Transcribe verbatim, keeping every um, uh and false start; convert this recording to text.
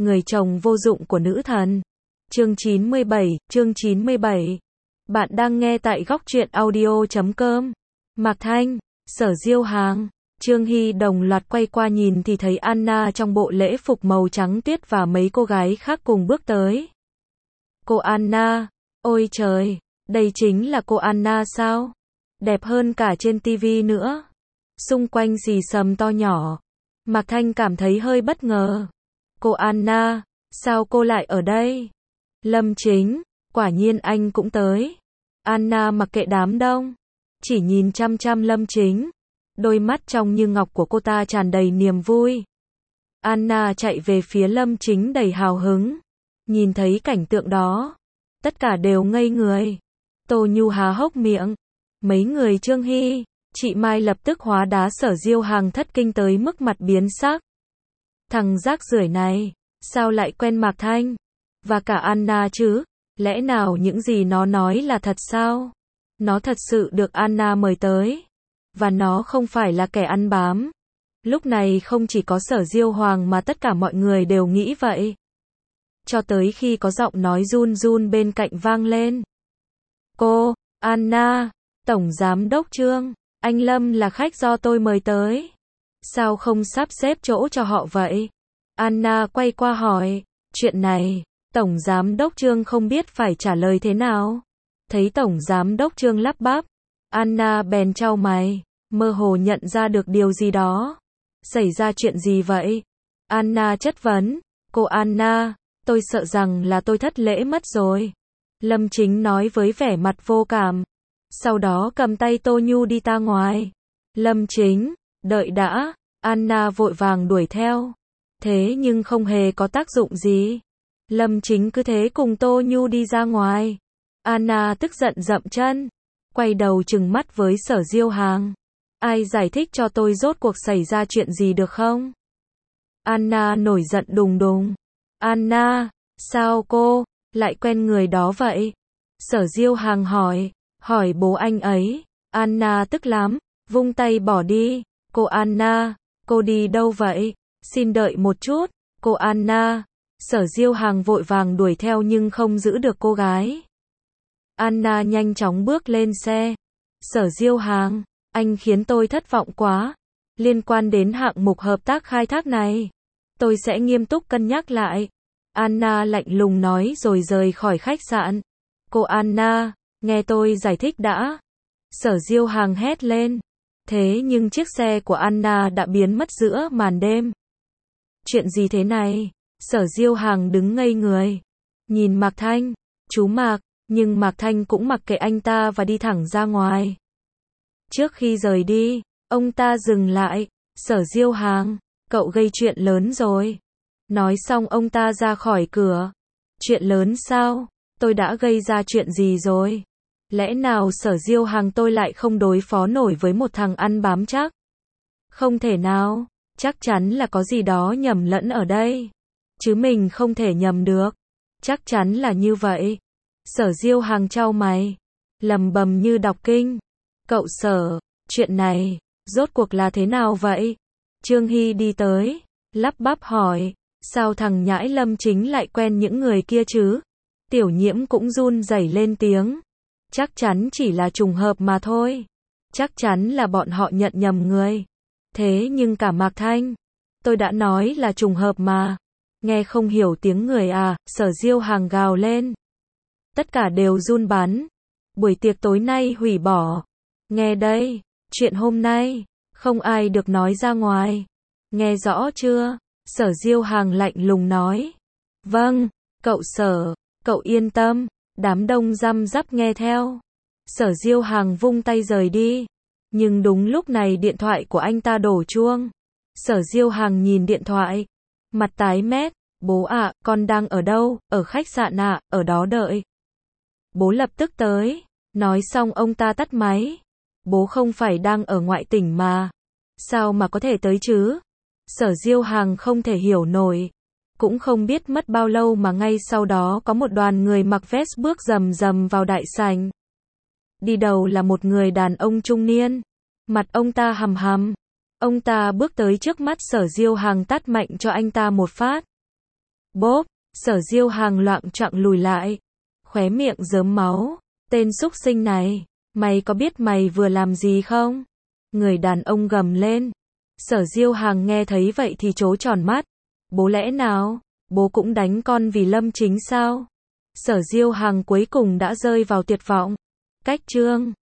Người chồng vô dụng của nữ thần. Chương chín mươi bảy, chương chín mươi bảy. Bạn đang nghe tại góc truyện audio chấm com. Mạc Thanh, Sở Diêu Hàng, Trương Hy đồng loạt quay qua nhìn thì thấy Anna trong bộ lễ phục màu trắng tuyết và mấy cô gái khác cùng bước tới. Cô Anna, ôi trời, đây chính là cô Anna sao? Đẹp hơn cả trên ti vi nữa. Xung quanh xì xầm to nhỏ. Mạc Thanh cảm thấy hơi bất ngờ. Cô Anna, sao cô lại ở đây? Lâm Chính, quả nhiên anh cũng tới. Anna mặc kệ đám đông, chỉ nhìn chăm chăm Lâm Chính. Đôi mắt trong như ngọc của cô ta tràn đầy niềm vui. Anna chạy về phía Lâm Chính đầy hào hứng. Nhìn thấy cảnh tượng đó, tất cả đều ngây người. Tô Nhu há hốc miệng. Mấy người Trương Hy, chị Mai lập tức hóa đá Sở Diêu Hàng thất kinh tới mức mặt biến sắc. Thằng rác rưởi này, sao lại quen Mạc Thanh? Và cả Anna chứ? Lẽ nào những gì nó nói là thật sao? Nó thật sự được Anna mời tới. Và nó không phải là kẻ ăn bám. Lúc này không chỉ có Sở Diêu Hoàng mà tất cả mọi người đều nghĩ vậy. Cho tới khi có giọng nói run run bên cạnh vang lên. Cô, Anna, Tổng Giám Đốc Trương, anh Lâm là khách do tôi mời tới. Sao không sắp xếp chỗ cho họ vậy? Anna quay qua hỏi. Chuyện này, Tổng Giám Đốc Trương không biết phải trả lời thế nào. Thấy Tổng Giám Đốc Trương lắp bắp, Anna bèn chau mày, mơ hồ nhận ra được điều gì đó. Xảy ra chuyện gì vậy? Anna chất vấn. Cô Anna, tôi sợ rằng là tôi thất lễ mất rồi. Lâm Chính nói với vẻ mặt vô cảm. Sau đó cầm tay Tô Nhu đi ra ngoài. Lâm Chính, đợi đã. Anna vội vàng đuổi theo. Thế nhưng không hề có tác dụng gì. Lâm Chính cứ thế cùng Tô Nhu đi ra ngoài. Anna tức giận dậm chân, quay đầu trừng mắt với Sở Diêu Hàng. Ai giải thích cho tôi rốt cuộc xảy ra chuyện gì được không? Anna nổi giận đùng đùng. Anna, sao cô lại quen người đó vậy? Sở Diêu Hàng hỏi, hỏi bố anh ấy. Anna tức lắm, vung tay bỏ đi. Cô Anna, cô đi đâu vậy? Xin đợi một chút, cô Anna. Sở Diêu Hàng vội vàng đuổi theo nhưng không giữ được cô gái. Anna nhanh chóng bước lên xe. Sở Diêu Hàng, anh khiến tôi thất vọng quá. Liên quan đến hạng mục hợp tác khai thác này, tôi sẽ nghiêm túc cân nhắc lại. Anna lạnh lùng nói rồi rời khỏi khách sạn. Cô Anna, nghe tôi giải thích đã. Sở Diêu Hàng hét lên. Thế nhưng chiếc xe của Anna đã biến mất giữa màn đêm. Chuyện gì thế này? Sở Diêu Hàng đứng ngây người. Nhìn Mạc Thanh, chú Mạc, nhưng Mạc Thanh cũng mặc kệ anh ta và đi thẳng ra ngoài. Trước khi rời đi, ông ta dừng lại. Sở Diêu Hàng, cậu gây chuyện lớn rồi. Nói xong ông ta ra khỏi cửa. Chuyện lớn sao? Tôi đã gây ra chuyện gì rồi? Lẽ nào Sở Diêu Hàng tôi lại không đối phó nổi với một thằng ăn bám chắc? Không thể nào, chắc chắn là có gì đó nhầm lẫn ở đây. Chứ mình không thể nhầm được. Chắc chắn là như vậy. Sở Diêu Hàng chau mày, lầm bầm như đọc kinh. Cậu Sở, chuyện này, rốt cuộc là thế nào vậy? Trương Hy đi tới, lắp bắp hỏi, sao thằng nhãi Lâm Chính lại quen những người kia chứ? Tiểu Nhiễm cũng run rẩy lên tiếng. Chắc chắn chỉ là trùng hợp mà thôi. Chắc chắn là bọn họ nhận nhầm người. Thế nhưng cả Mạc Thanh, tôi đã nói là trùng hợp mà. Nghe không hiểu tiếng người à? Sở Diêu Hàng gào lên. Tất cả đều run bắn. Buổi tiệc tối nay hủy bỏ. Nghe đây, chuyện hôm nay, không ai được nói ra ngoài. Nghe rõ chưa? Sở Diêu Hàng lạnh lùng nói. Vâng, cậu Sở, cậu yên tâm. Đám đông răm rắp nghe theo. Sở Diêu Hàng vung tay rời đi. Nhưng đúng lúc này điện thoại của anh ta đổ chuông. Sở Diêu Hàng nhìn điện thoại. Mặt tái mét. Bố ạ, con đang ở đâu? Ở khách sạn ạ, ở đó đợi. Bố lập tức tới. Nói xong ông ta tắt máy. Bố không phải đang ở ngoại tỉnh mà. Sao mà có thể tới chứ? Sở Diêu Hàng không thể hiểu nổi. Cũng không biết mất bao lâu mà ngay sau đó có một đoàn người mặc vest bước rầm rầm vào đại sảnh. Đi đầu là một người đàn ông trung niên. Mặt ông ta hầm hầm. Ông ta bước tới trước mắt Sở Diêu Hàng tát mạnh cho anh ta một phát. Bốp, Sở Diêu Hàng loạng choạng lùi lại. Khóe miệng rớm máu. Tên súc sinh này, mày có biết mày vừa làm gì không? Người đàn ông gầm lên. Sở Diêu Hàng nghe thấy vậy thì trố tròn mắt. Bố lẽ nào, bố cũng đánh con vì Lâm Chính sao? Sở Diêu Hàng cuối cùng đã rơi vào tuyệt vọng. Cách chương